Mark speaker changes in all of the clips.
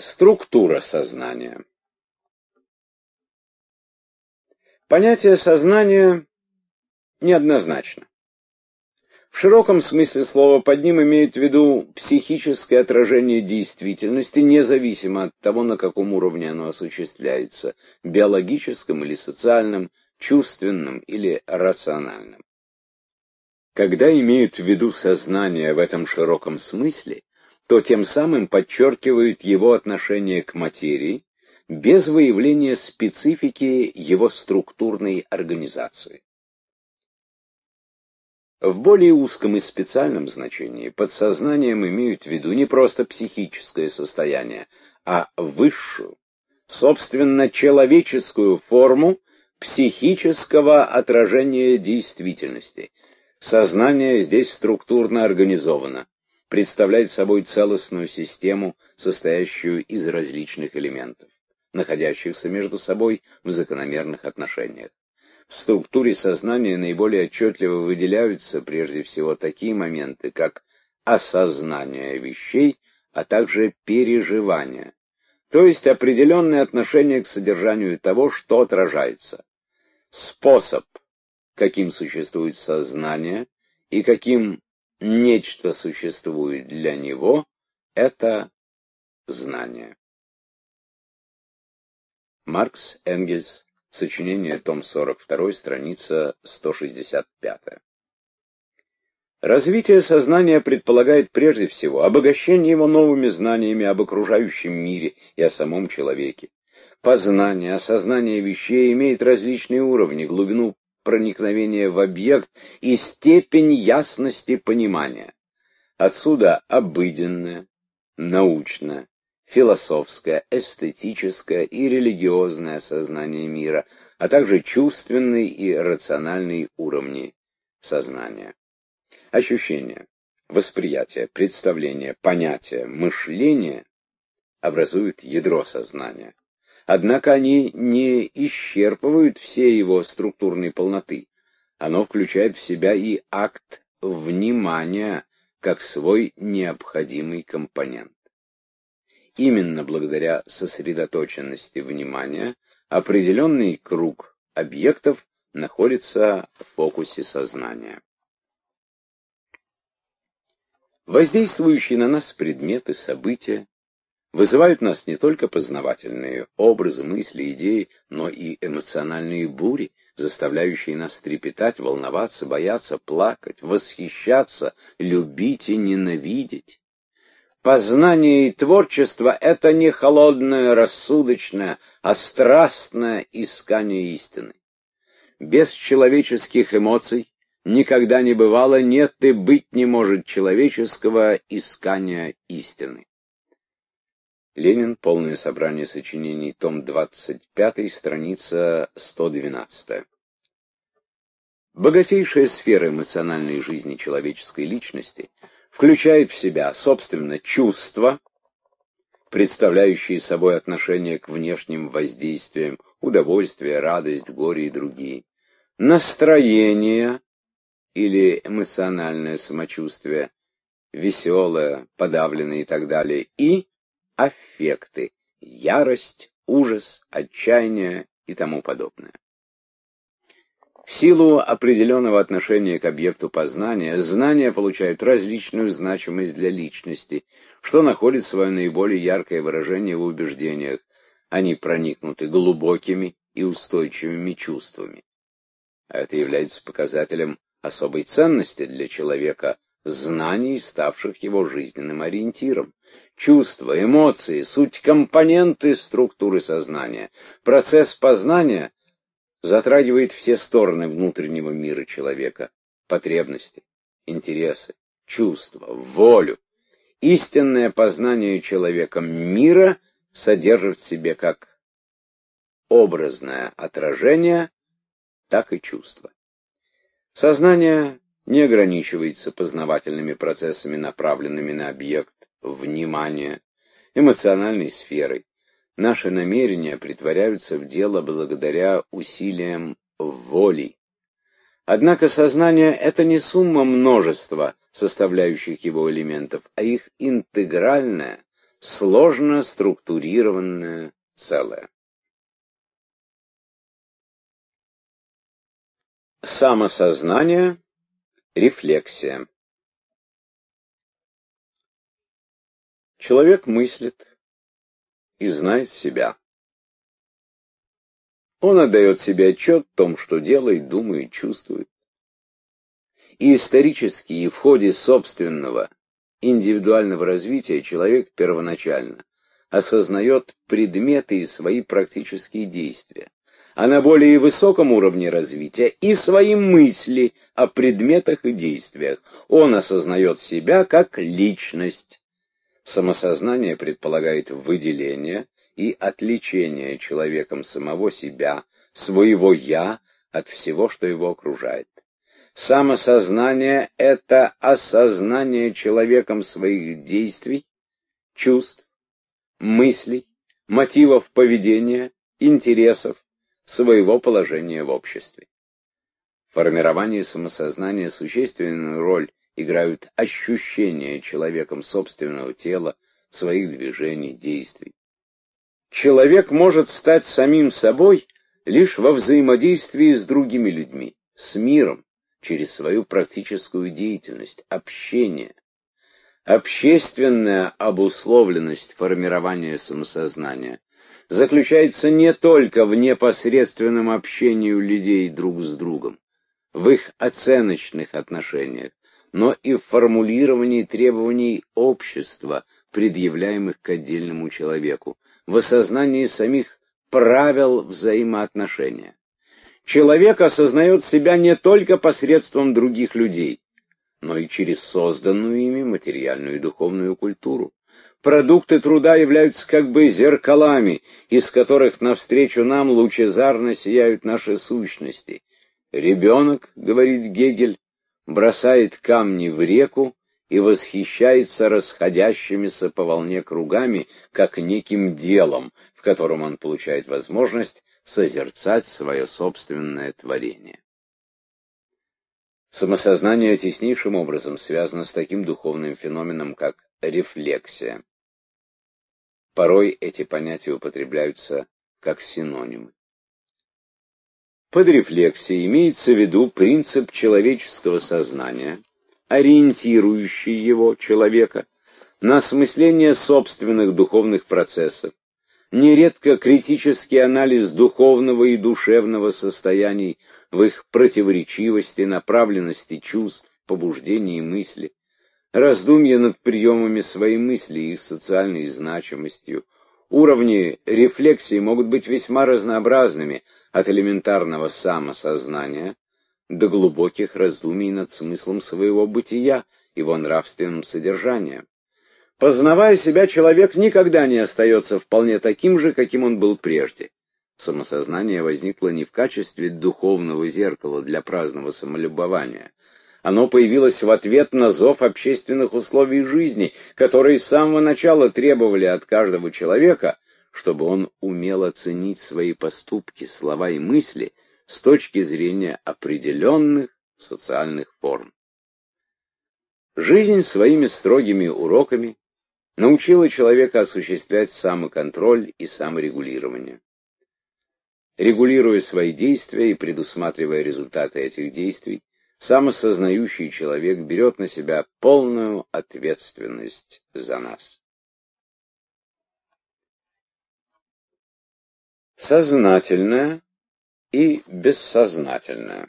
Speaker 1: Структура сознания. Понятие сознания неоднозначно. В широком смысле слова под ним имеют в виду психическое отражение действительности, независимо от того, на каком уровне оно осуществляется, биологическом или социальном, чувственном или рациональном. Когда имеют в виду сознание в этом широком смысле, то тем самым подчеркивают его отношение к материи, без выявления специфики его структурной организации. В более узком и специальном значении под сознанием имеют в виду не просто психическое состояние, а высшую, собственно, человеческую форму психического отражения действительности. Сознание здесь структурно организовано, представляет собой целостную систему, состоящую из различных элементов, находящихся между собой в закономерных отношениях. В структуре сознания наиболее отчетливо выделяются прежде всего такие моменты, как осознание вещей, а также переживание, то есть определенное отношение к содержанию того, что отражается. Способ, каким существует сознание и каким нечто существует для него, это знание. Маркс, Энгельс, сочинение, том 42, страница 165. Развитие сознания предполагает прежде всего обогащение его новыми знаниями об окружающем мире и о самом человеке. Познание, осознание вещей имеет различные уровни, глубину проникновения в объект и степень ясности понимания. Отсюда обыденное, научное, философское, эстетическое и религиозное сознание мира, а также чувственный и рациональный уровни сознания. Ощущения, восприятие, представление, понятие, мышление образуют ядро сознания. Однако они не исчерпывают всей его структурной полноты. Оно включает в себя и акт внимания как свой необходимый компонент. Именно благодаря сосредоточенности внимания определенный круг объектов находится в фокусе сознания. Воздействующие на нас предметы, события вызывают в нас не только познавательные образы, мысли, идеи, но и эмоциональные бури, заставляющие нас трепетать, волноваться, бояться, плакать, восхищаться, любить и ненавидеть. Познание и творчество — это не холодное, рассудочное, а страстное искание истины. Без человеческих эмоций никогда не бывало, нет и быть не может человеческого искания истины. Ленин. Полное собрание сочинений. Том 25, страница 112. Богатейшая сфера эмоциональной жизни человеческой личности включает в себя, собственно, чувства, представляющие собой отношение к внешним воздействиям, удовольствие, радость, горе и другие, настроение или эмоциональное самочувствие, веселое, подавленное и так далее, и аффекты, ярость, ужас, отчаяние и тому подобное. В силу определенного отношения к объекту познания, знания получают различную значимость для личности, что находит свое наиболее яркое выражение в убеждениях. Они проникнуты глубокими и устойчивыми чувствами. А это является показателем особой ценности для человека знаний, ставших его жизненным ориентиром. Чувства, эмоции, суть компоненты структуры сознания. Процесс познания затрагивает все стороны внутреннего мира человека: потребности, интересы, чувства, волю. Истинное познание человеком мира содержит в себе как образное отражение, так и чувства. Сознание не ограничивается познавательными процессами, направленными на объект внимания, эмоциональной сферой. Наши намерения претворяются в дело благодаря усилиям воли. Однако сознание — это не сумма множества составляющих его элементов, а их интегральная, сложно структурированное целое. Самосознание, рефлексия. Человек мыслит и знает себя. Он отдает себе отчет в том, что делает, думает, чувствует. И исторически, и в ходе собственного индивидуального развития человек первоначально осознает предметы и свои практические действия, а на более высоком уровне развития и свои мысли о предметах и действиях. Он осознает себя как личность. Самосознание предполагает выделение и отличение человеком самого себя, своего «я» от всего, что его окружает. Самосознание — это осознание человеком своих действий, чувств, мыслей, мотивов поведения, интересов, своего положения в обществе. В формировании самосознания существенную роль играют ощущения человеком собственного тела, своих движений, действий. Человек может стать самим собой лишь во взаимодействии с другими людьми, с миром, через свою практическую деятельность, общение. Общественная обусловленность формирования самосознания заключается не только в непосредственном общении людей друг с другом, в их оценочных отношениях, но и в формулировании требований общества, предъявляемых к отдельному человеку, в осознании самих правил взаимоотношения. Человек осознает себя не только посредством других людей, но и через созданную ими материальную и духовную культуру. Продукты труда являются как бы зеркалами, из которых навстречу нам лучезарно сияют наши сущности. Ребенок, говорит Гегель, бросает камни в реку и восхищается расходящимися по волне кругами, как неким делом, в котором он получает возможность созерцать свое собственное творение. Самосознание теснейшим образом связано с таким духовным феноменом, как рефлексия. Порой эти понятия употребляются как синонимы. Под рефлексией имеется в виду принцип человеческого сознания, ориентирующий его, человека, на осмысление собственных духовных процессов, нередко критический анализ духовного и душевного состояний в их противоречивости, направленности чувств, побуждений и мысли, раздумья над приемами своей мысли и их социальной значимостью. Уровни рефлексии могут быть весьма разнообразными, от элементарного самосознания до глубоких раздумий над смыслом своего бытия, его нравственным содержанием. Познавая себя, человек никогда не остается вполне таким же, каким он был прежде. Самосознание возникло не в качестве духовного зеркала для праздного самолюбования. Оно появилось в ответ на зов общественных условий жизни, которые с самого начала требовали от каждого человека, чтобы он умел оценить свои поступки, слова и мысли с точки зрения определенных социальных форм. Жизнь своими строгими уроками научила человека осуществлять самоконтроль и саморегулирование. Регулируя свои действия и предусматривая результаты этих действий, самосознающий человек берет на себя полную ответственность за нас. Сознательное и бессознательное.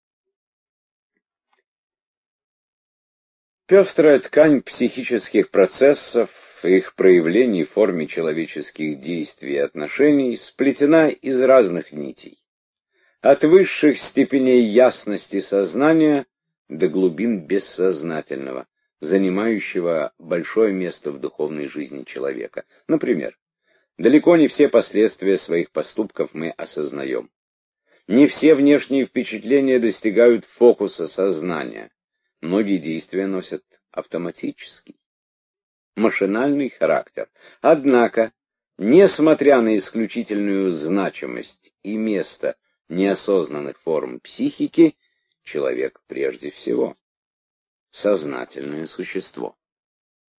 Speaker 1: Пестрая ткань психических процессов, их проявлений в форме человеческих действий и отношений сплетена из разных нитей. От высших степеней ясности сознания до глубин бессознательного, занимающего большое место в духовной жизни человека. Например, далеко не все последствия своих поступков мы осознаем. Не все внешние впечатления достигают фокуса сознания. Многие действия носят автоматический, машинальный характер. Однако, несмотря на исключительную значимость и место неосознанных форм психики, человек прежде всего сознательное существо.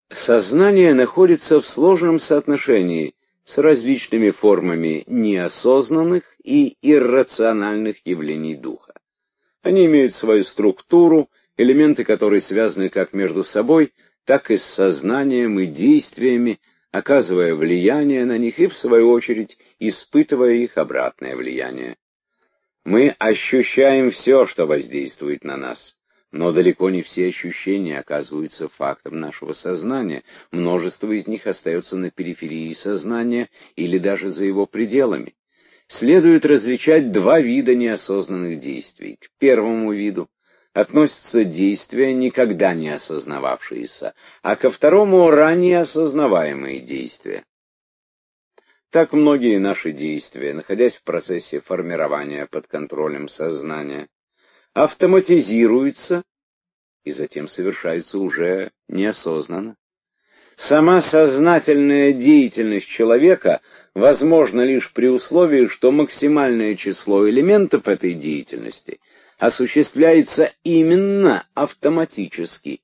Speaker 1: Сознание находится в сложном соотношении с различными формами неосознанных и иррациональных явлений духа. Они имеют свою структуру, элементы которой связаны как между собой, так и с сознанием и действиями, оказывая влияние на них и, в свою очередь, испытывая их обратное влияние. Мы ощущаем все, что воздействует на нас, но далеко не все ощущения оказываются фактом нашего сознания. Множество из них остается на периферии сознания или даже за его пределами. Следует различать два вида неосознанных действий. К первому виду относятся действия, никогда не осознававшиеся, а ко второму ранее осознаваемые действия. Так многие наши действия, находясь в процессе формирования под контролем сознания, автоматизируются и затем совершаются уже неосознанно. Сама сознательная деятельность человека возможна лишь при условии, что максимальное число элементов этой деятельности осуществляется именно автоматически.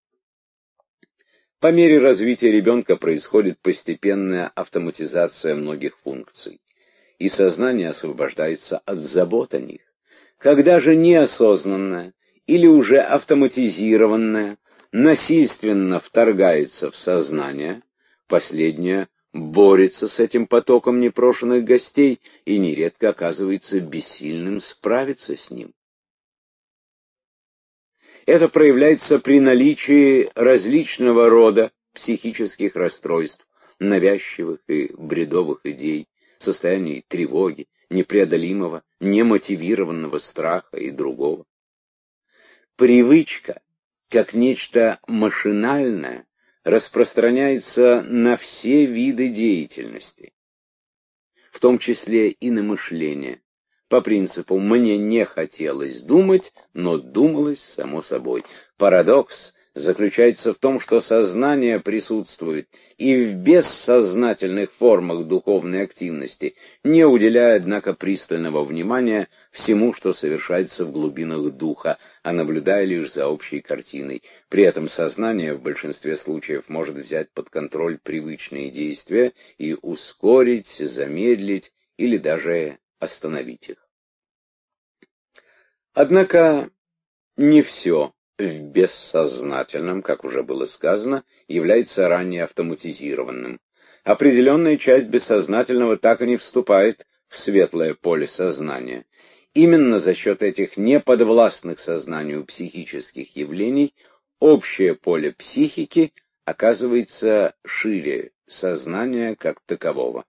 Speaker 1: По мере развития ребенка происходит постепенная автоматизация многих функций, и сознание освобождается от забот о них. Когда же неосознанное или уже автоматизированное насильственно вторгается в сознание, последнее борется с этим потоком непрошенных гостей и нередко оказывается бессильным справиться с ним. Это проявляется при наличии различного рода психических расстройств, навязчивых и бредовых идей, состояний тревоги, непреодолимого, немотивированного страха и другого. Привычка, как нечто машинальное, распространяется на все виды деятельности, в том числе и на мышление. По принципу «мне не хотелось думать, но думалось само собой». Парадокс заключается в том, что сознание присутствует и в бессознательных формах духовной активности, не уделяя, однако, пристального внимания всему, что совершается в глубинах духа, а наблюдая лишь за общей картиной. При этом сознание в большинстве случаев может взять под контроль привычные действия и ускорить, замедлить или даже остановить их. Однако не все в бессознательном, как уже было сказано, является ранее автоматизированным. Определенная часть бессознательного так и не вступает в светлое поле сознания. Именно за счет этих неподвластных сознанию психических явлений общее поле психики оказывается шире сознания как такового.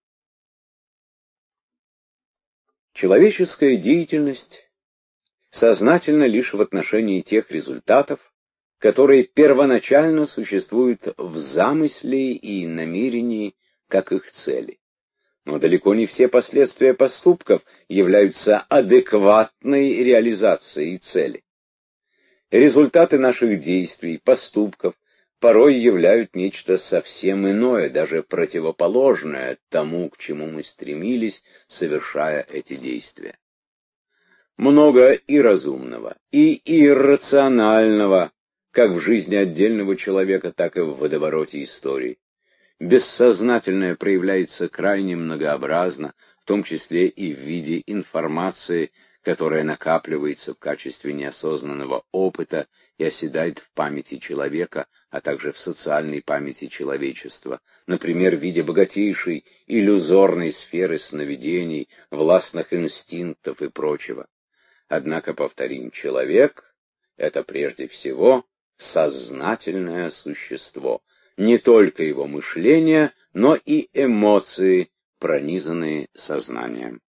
Speaker 1: Человеческая деятельность сознательна лишь в отношении тех результатов, которые первоначально существуют в замысле и намерении как их цели. Но далеко не все последствия поступков являются адекватной реализацией цели. Результаты наших действий, поступков порой являют нечто совсем иное, даже противоположное тому, к чему мы стремились, совершая эти действия. Много и разумного, и иррационального, как в жизни отдельного человека, так и в водовороте истории. Бессознательное проявляется крайне многообразно, в том числе и в виде информации, которая накапливается в качестве неосознанного опыта и оседает в памяти человека, а также в социальной памяти человечества, например, в виде богатейшей иллюзорной сферы сновидений, властных инстинктов и прочего. Однако, повторим, человек — это прежде всего сознательное существо, не только его мышление, но и эмоции, пронизанные сознанием.